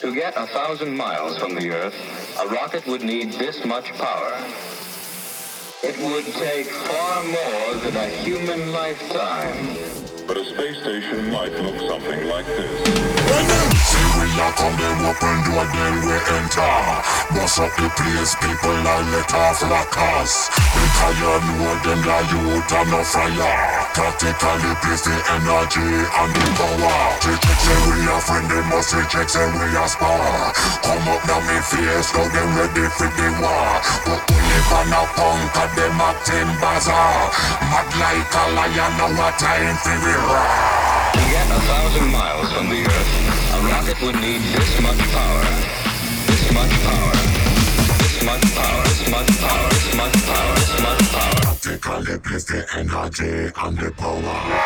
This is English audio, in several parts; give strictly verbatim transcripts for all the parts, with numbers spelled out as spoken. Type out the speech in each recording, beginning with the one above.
To get a thousand miles from the Earth, a rocket would need this much power. It would take far more than a human lifetime. But a space station might look something like this. See we lock on them open door, then we enter. Bust up the place, people are let off rockers. Because you know them that you turn no fire. Tactically place the energy and the power. They check say we are friend, they must say check say we are spar. Come up now me face, now them ready for the war. But we live on a punk, and them acting bazaar. Mad like a lion, now a time for we roar. To get a thousand miles from the Earth, a rocket would need this much power. This much power. This much power. This much power. This much power. This much power. Tactically place the energy and the power.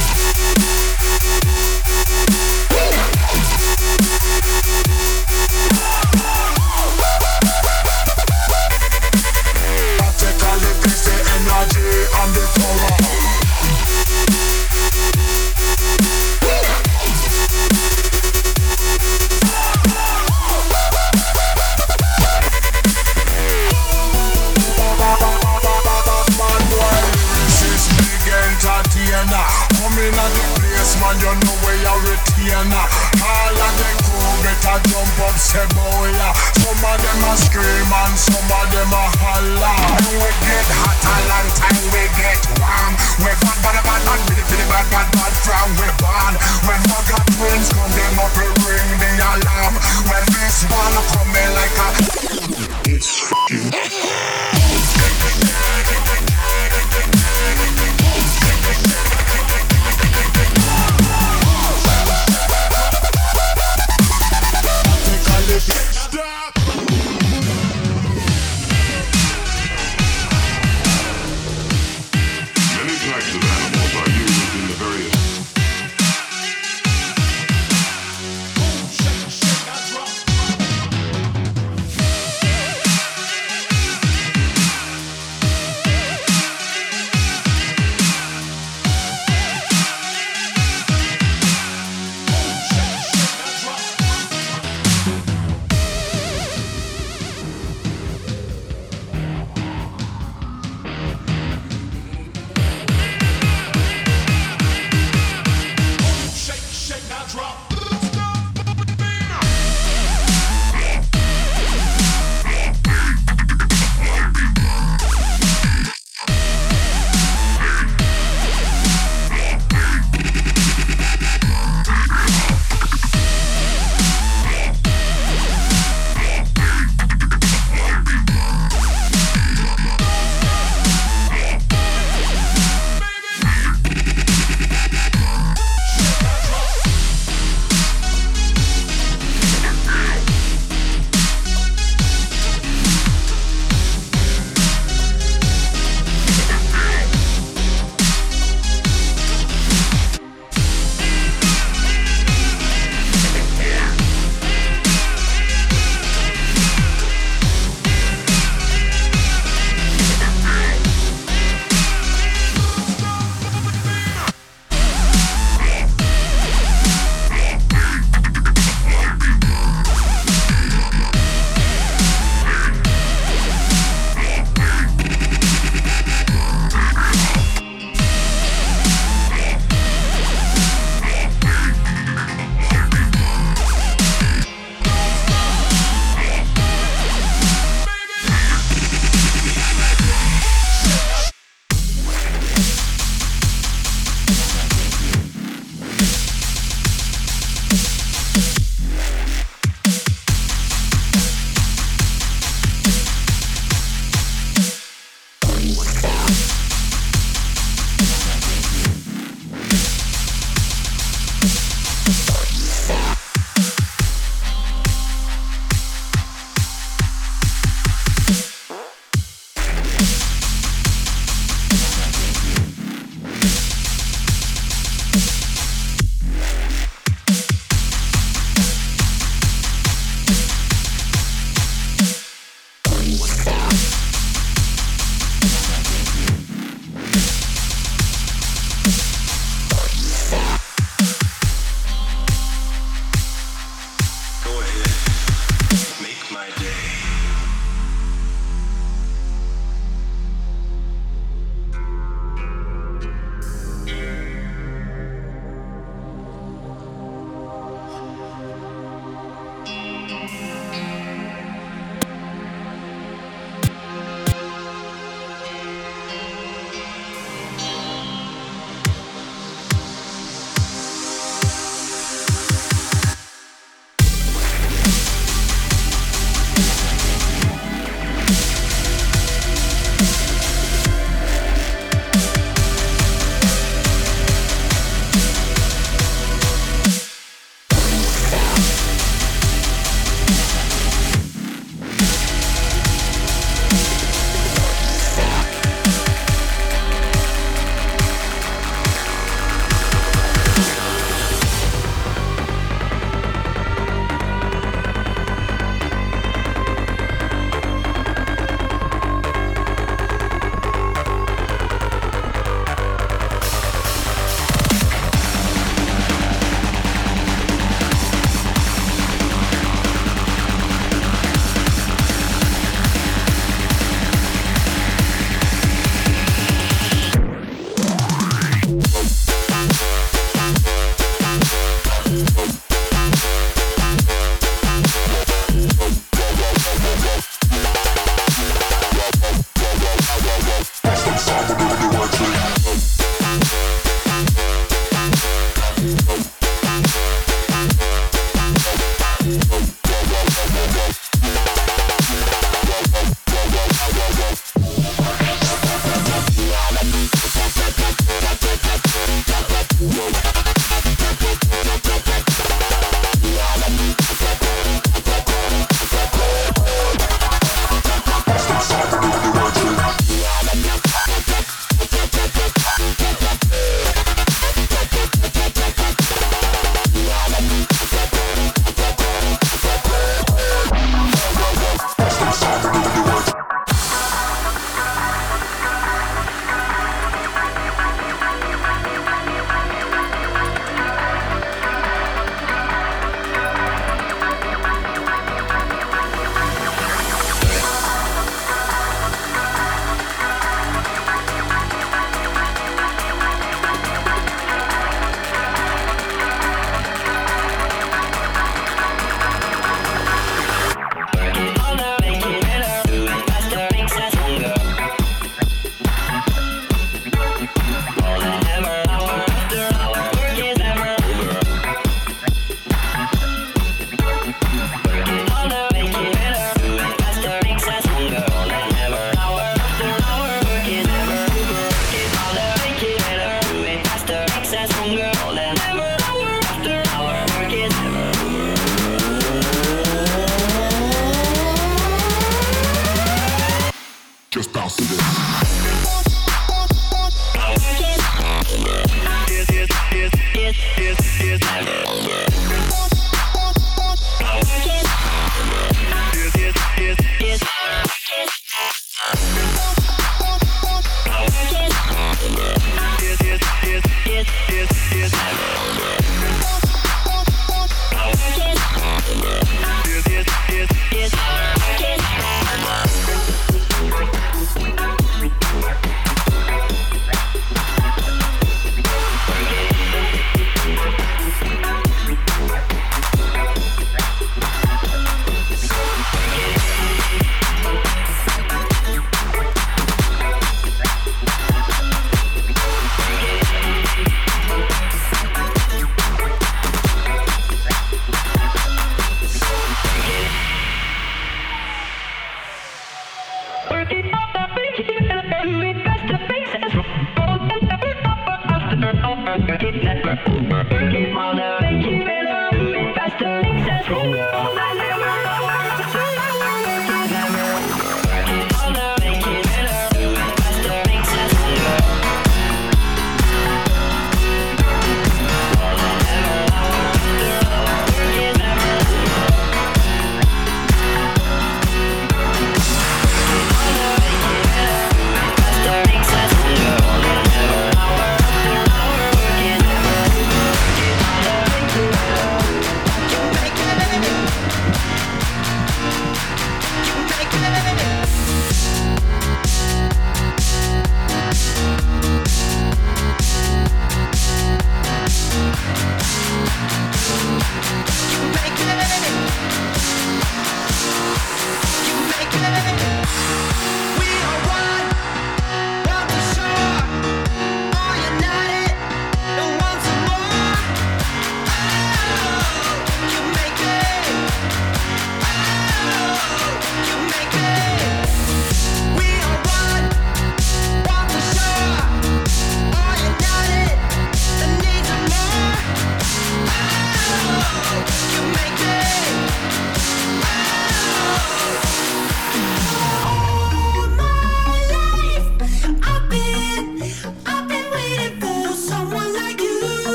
Tactically place the energy and the power. Come in at the place, man, you know where you're retainer. All of the crew better jump up, say boy. Some of them a scream and some of them a holler. When we get hot a long time, we get warm. We bad, bad, bad, bad, bitty, bitty, bad, bad, bad from we born. When we got twins, come them up, we ring the alarm. When this one come in like a it's fucking stop! Many types of animals are used in the various Boom, shake, shake, I drop.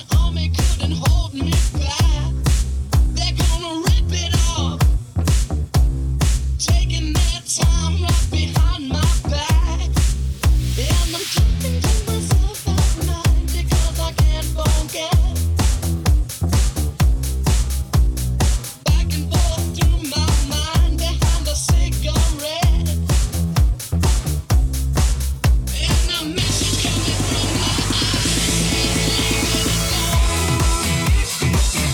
Coming from my eyes, let it go.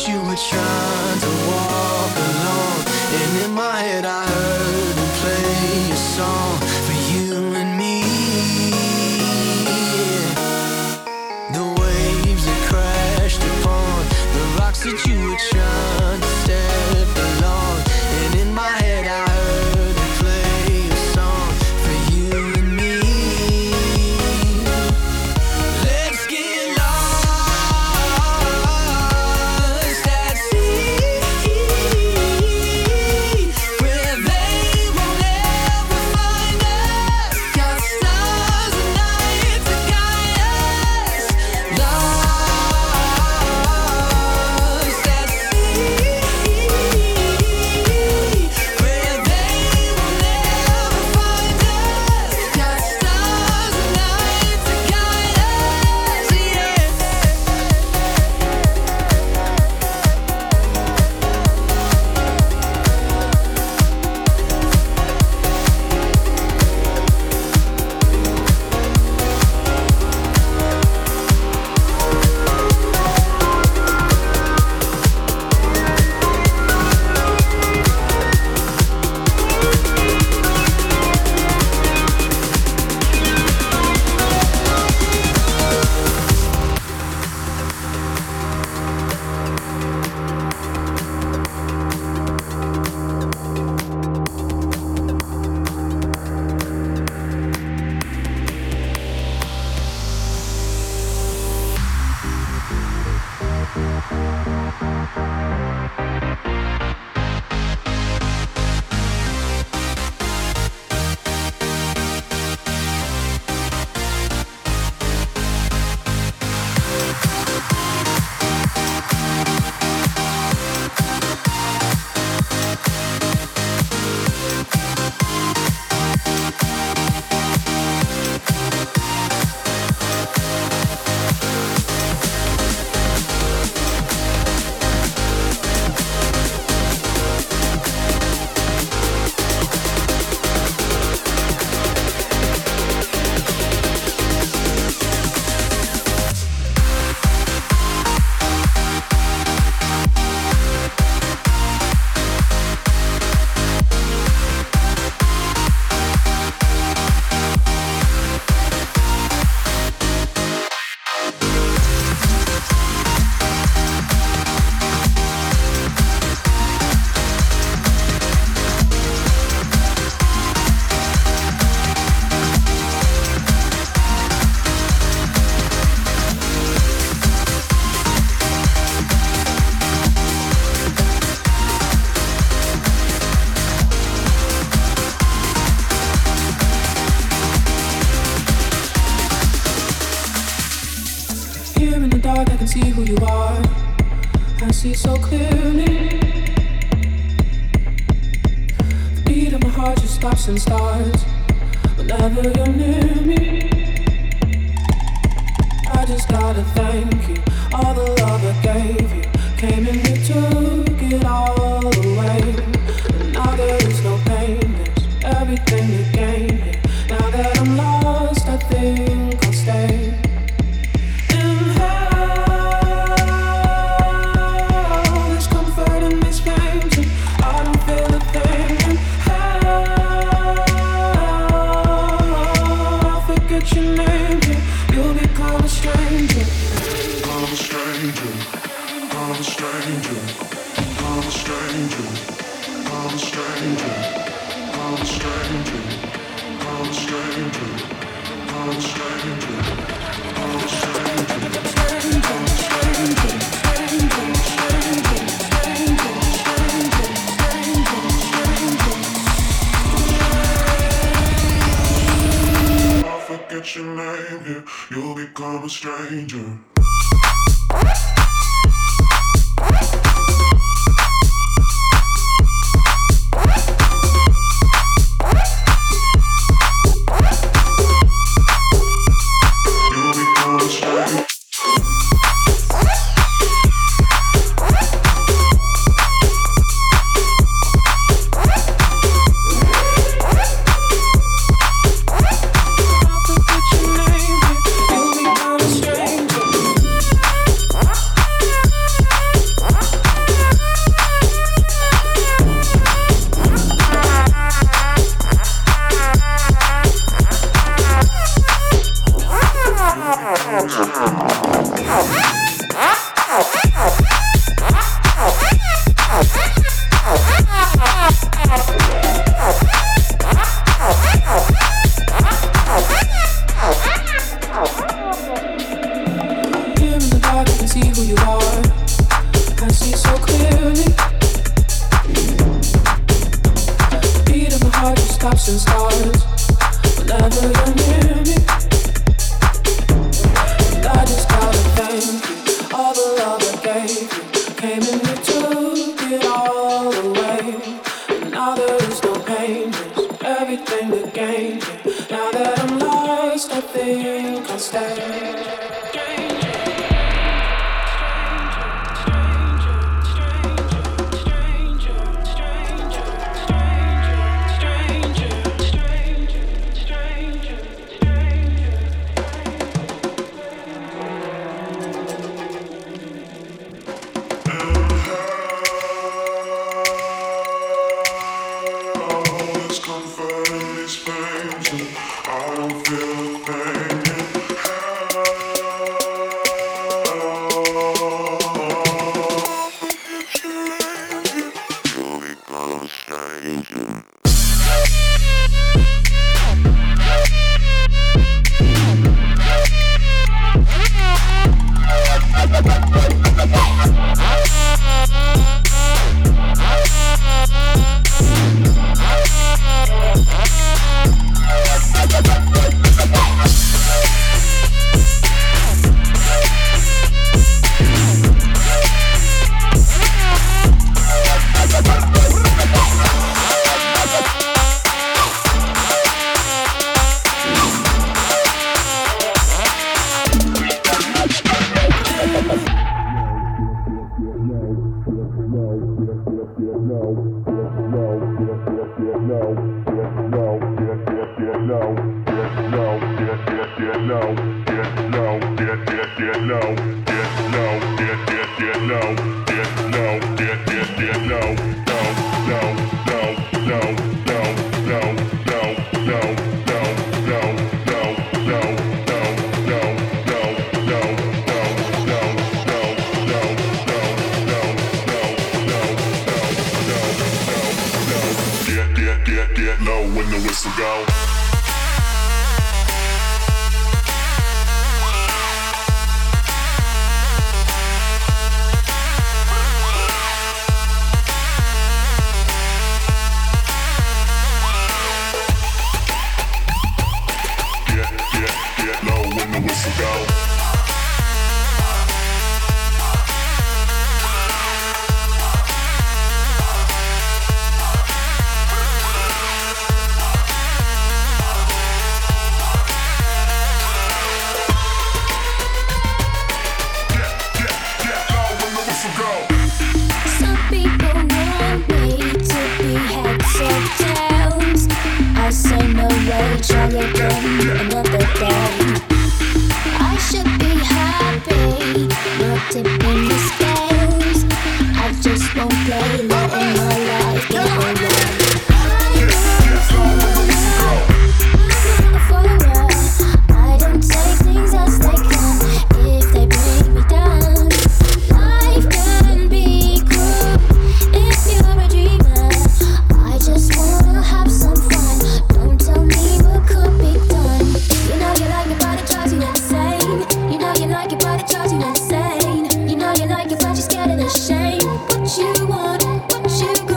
you were trying to walk along, and in my head I heard them play a song for you and me. The waves that crashed upon the rocks that you were trying to step along, and in my head I heard them play a song for you and me. Let's get lost at sea, where they will never find us. Got stars and night to guide us. Lost at sea, where they will never find us. Got stars and night to guide us. Yeah. Here in the dark, I can see who you are. I see so clearly. The beat of my heart just stops and starts whenever you're near me. I just gotta thank you. All the love I gave you came and you took it all away. And now there is no pain, there's everything you gain here. Now that I'm lost, I think I'll stay. Forget your name here, you'll become a stranger. You'll become a stranger. chasing stars whenever you're near me. And I just gotta thank you. All the love I gave you came and you took it all away. And now there is no pain, just everything to gain. Now that I'm lost, I think I'll stay. You like it, but you're scared of the shame. What you want, what you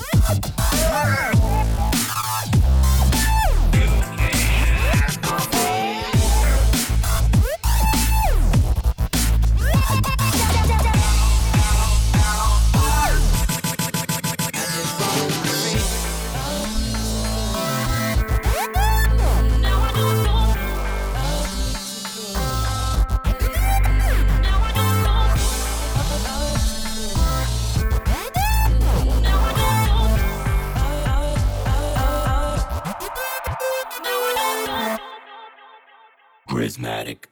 Prismatic.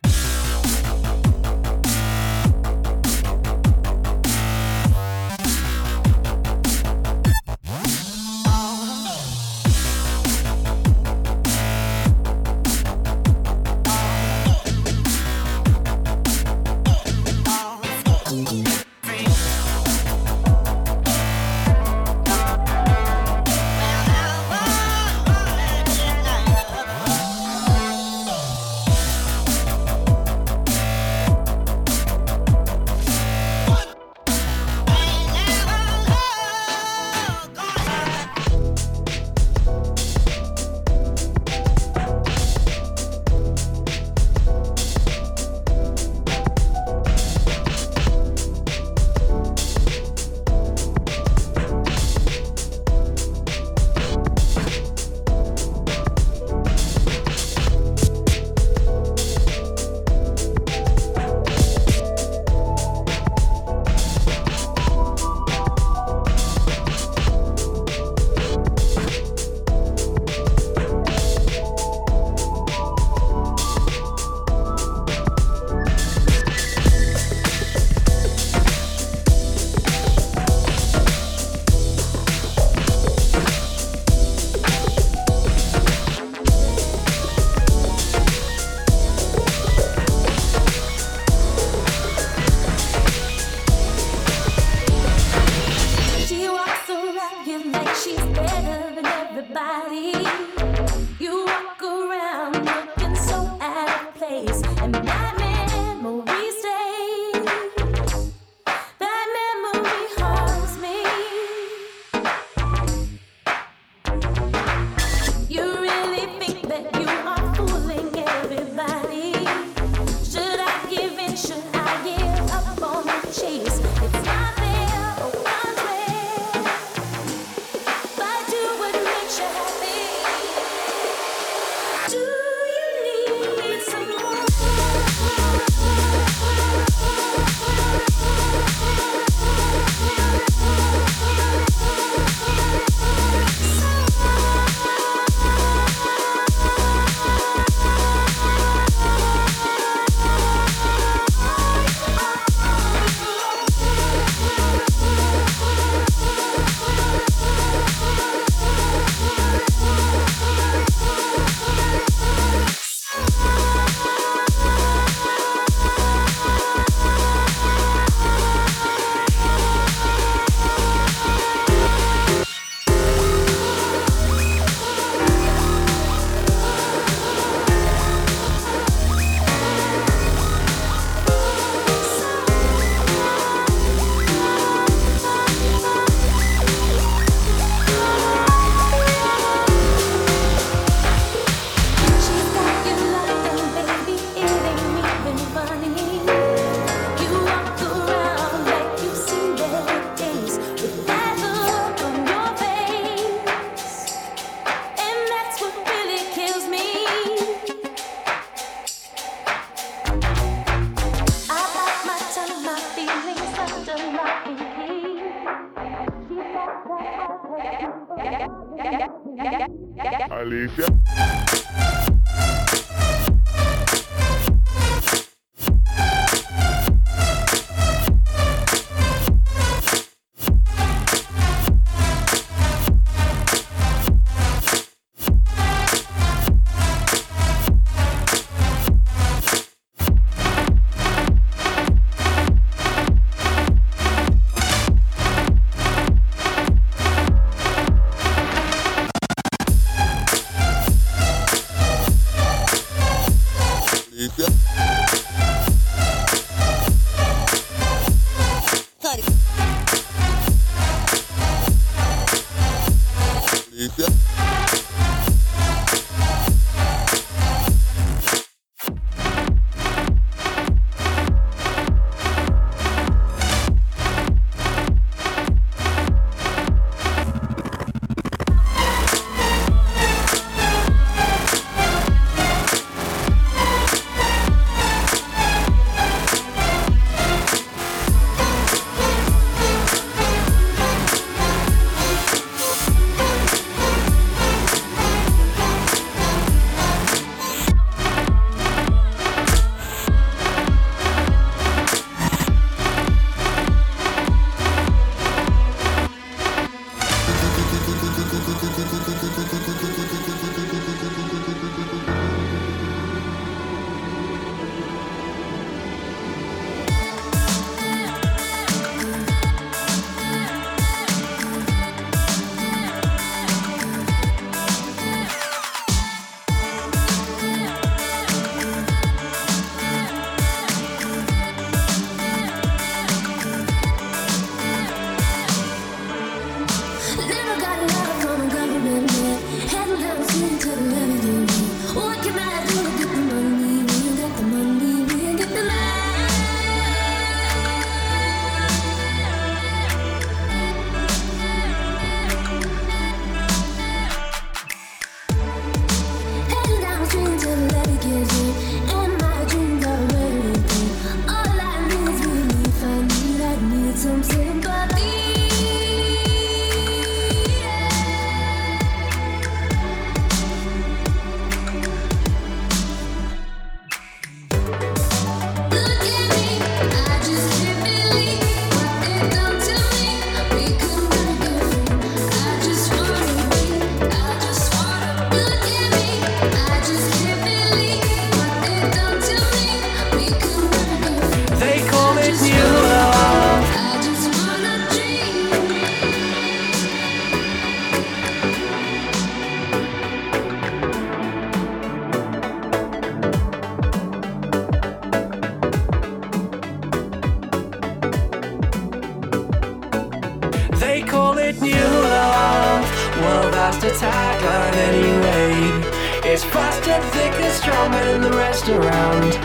Alicia. the tagline anyway. It's faster, thicker, stronger than the rest around.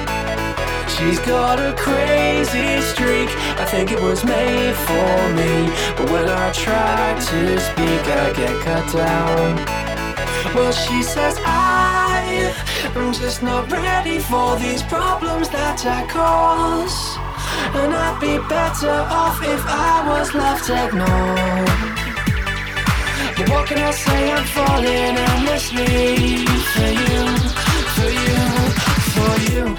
She's got a crazy streak, I think it was made for me. But when I try to speak, I get cut down. Well, she says I am just not ready for these problems that I cause, and I'd be better off if I was left ignored. But what can I say, I'm falling endlessly for you, for you, for you.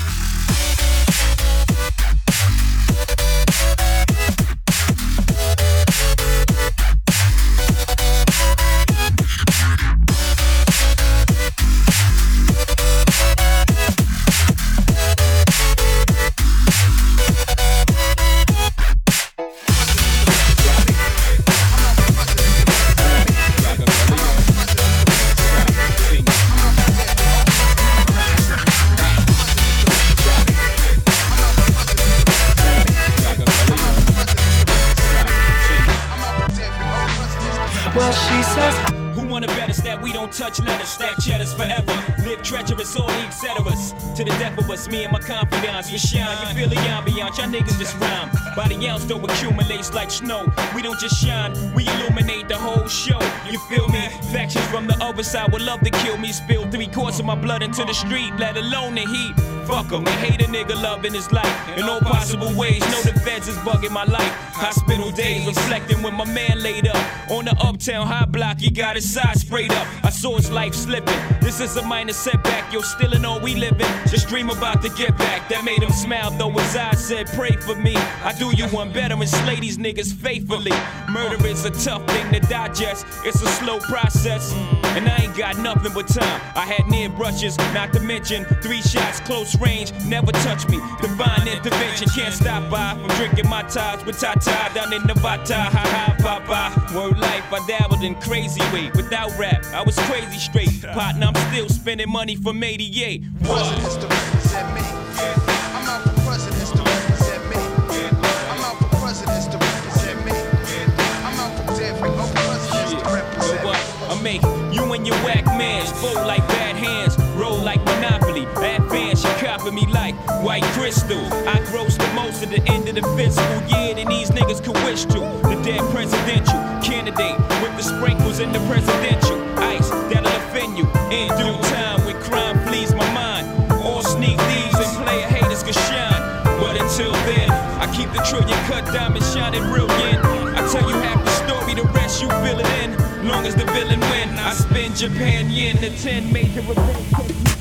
Well, she says, who wanna bet us that we don't touch letters, stack cheddars forever, live treacherous, all the et ceteras. To the death of us, me and my confidants, we shine. You feel the ambiance, y'all niggas just rhyme. Body else though accumulates like snow. We don't just shine, we illuminate the whole show. You feel me? Factions from the other side would love to kill me. Spill three quarts of my blood into the street, let alone the heat. Fuck 'em, they hate a nigga loving his life in all possible ways. Know the feds is bugging my life. Hospital days reflecting when my man laid up on the uptown high block. He got his side sprayed up. I saw his life slipping. This is a minor setback. Yo, still in all we living. Just dream about to get back. That made him smile though his eyes said, pray for me. I do you one better and slay these niggas faithfully. Murder is a tough thing to digest. It's a slow process, and I ain't got nothing but time. I had near brushes, not to mention three shots close range. Never touch me. Divine intervention can't stop by from drinking my ties with Tata down in Nevada. Ha ha, papa. Word life, I dabbled in crazy way. Without rap, I was crazy straight. Partner, I'm still spending money from eighty-eight. Presidents to represent me. I'm out for presidents to represent me. I'm out for presidents to represent me. I'm out for different presidents to represent me. I'm make you and your whack mans fold like bad hands, roll like Monopoly. Advance, you copy me like white crystal. I gross the most at the end of the fiscal year than these niggas could wish to. The dead presidential candidate with the sprinkles in the presidential ice that'll offend you in due time when crime flees my mind. All sneak thieves and player haters can shine, but until then, I keep the trillion cut diamond shining brilliant. I tell you half the story, the rest you fill it in. Long as the villain win, I spend Japan yen to ten major events.